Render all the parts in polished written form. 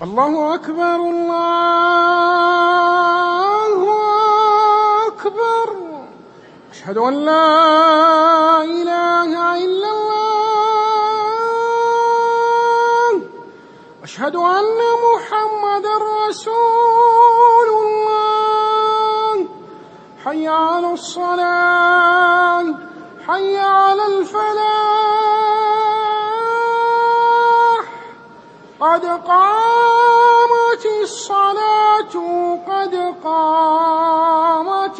الله أكبر الله أكبر. أشهد أن لا إله إلا الله. أشهد أن محمدًا رسول الله. حي على الصلاة، حي على الفلاح، قد قامت الصلاة، قد قامت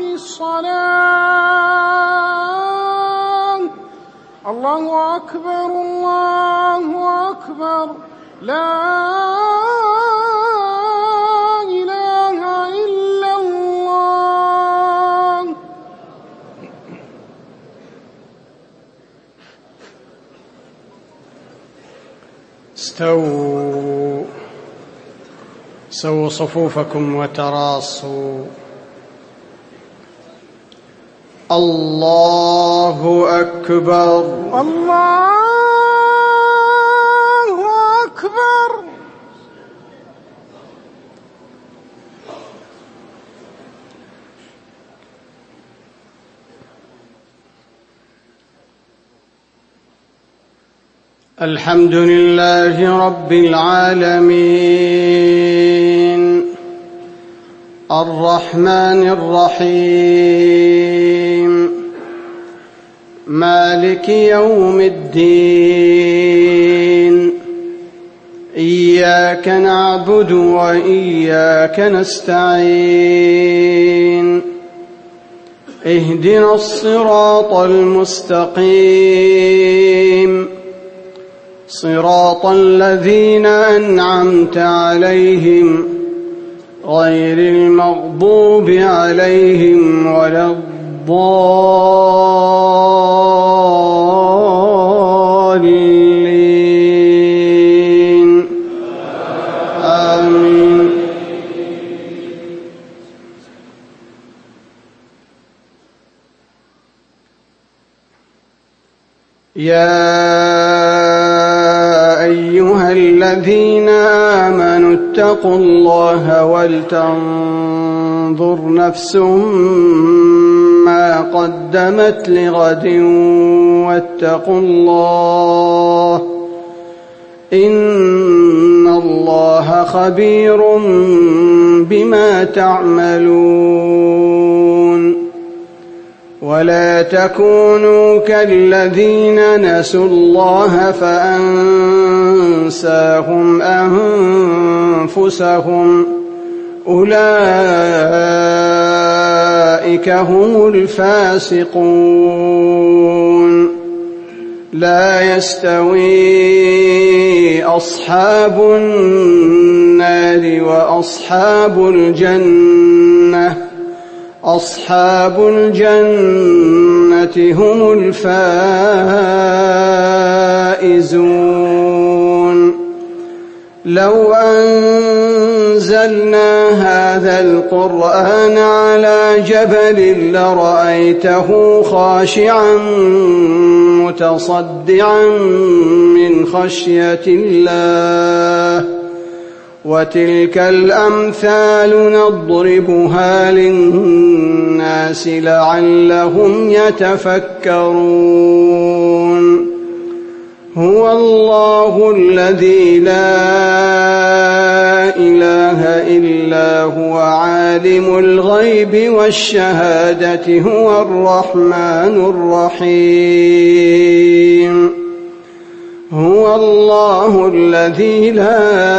الصلاة. الله أكبر الله أكبر. لا إله إلا الله. استووا سووا صفوفكم وتراصوا. الله أكبر الله أكبر. الحمد لله رب العالمين، الرحمن الرحيم، مالك يوم الدين. إياك نعبد وإياك نستعين. اهدنا الصراط المستقيم، صراط الذين أنعمت عليهم غير المغضوب عليهم ولا الضالين. آمين. يا أيها الذين آمنوا اتقوا الله ولتنظر نفس ما قدمت لغد واتقوا الله، إن الله خبير بما تعملون. ولا تكونوا كالذين نسوا الله فأنساهم أنفسهم، أولئك هم الفاسقون. لا يستوي أصحاب النار وأصحاب الجنة، أصحاب الجنة هم الفائزون. لو أنزلنا هذا القرآن على جبل لرأيته خاشعا متصدعا من خشية الله. وتلك الأمثال نضربها للناس لعلهم يتفكرون. هو الله الذي لا إله إلا هو عالم الغيب والشهادة، هو الرحمن الرحيم. هو الله الذي لا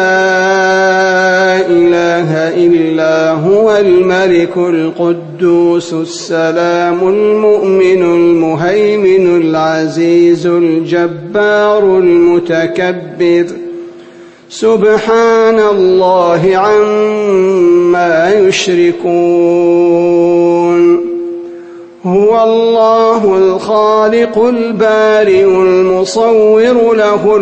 إله إلا هو الملك القدوس السلام المؤمن المهيمن العزيز الجبار المتكبر. سبحان الله عما يشركون. هو الله الخالق البارئ المصور، له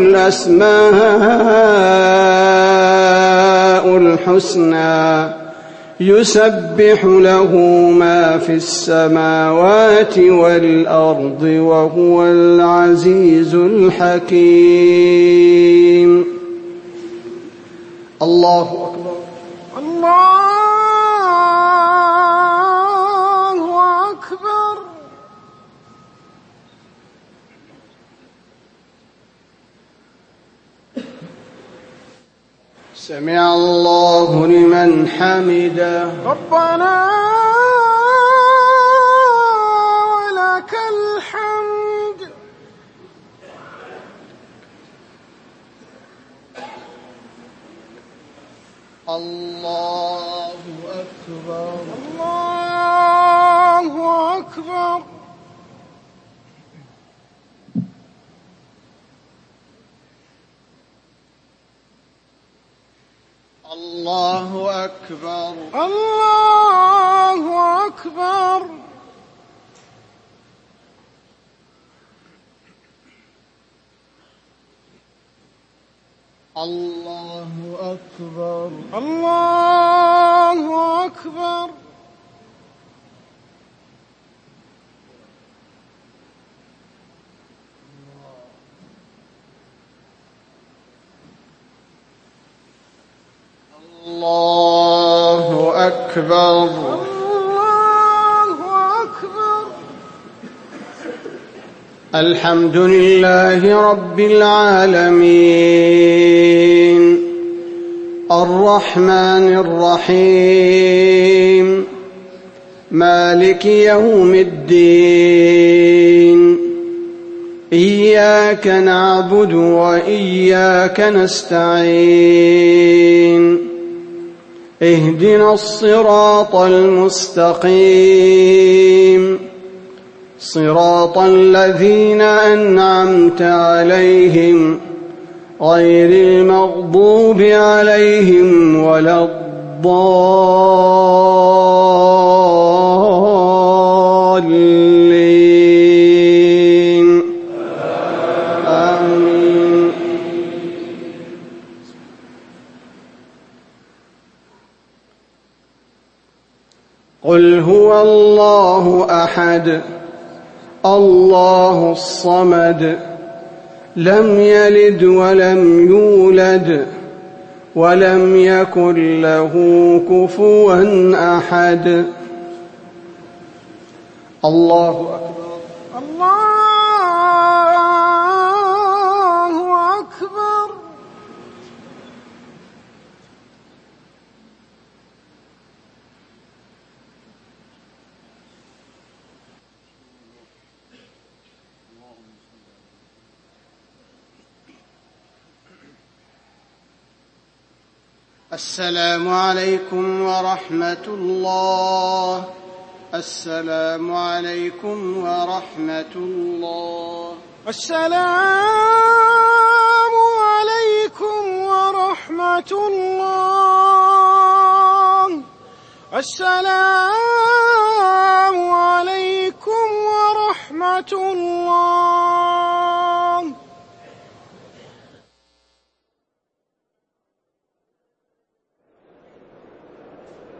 الأسماء الحسنى، يسبح له ما في السماوات والأرض، وهو العزيز الحكيم. الله أكبر. الله أكبر. سمع الله لمن حمده. ربنا ولك الحمد. الله أكبر. الله أكبر. الله أكبر. الله أكبر. الله أكبر. الله أكبر. الله أكبر. الله أكبر. الحمد لله رب العالمين الرحمن الرحيم مالك يوم الدين إياك نعبد وإياك نستعين اهدنا الصراط المستقيم صراط الذين أنعمت عليهم غير المغضوب عليهم ولا الضالين آمين. قل هو الله أحد الله الصمد لم يلد ولم يولد ولم يكن له كفوا أحد. الله أكبر. الله أكبر. السلام عليكم ورحمة الله. السلام عليكم ورحمة الله. السلام عليكم ورحمة الله. السلام عليكم ورحمة الله.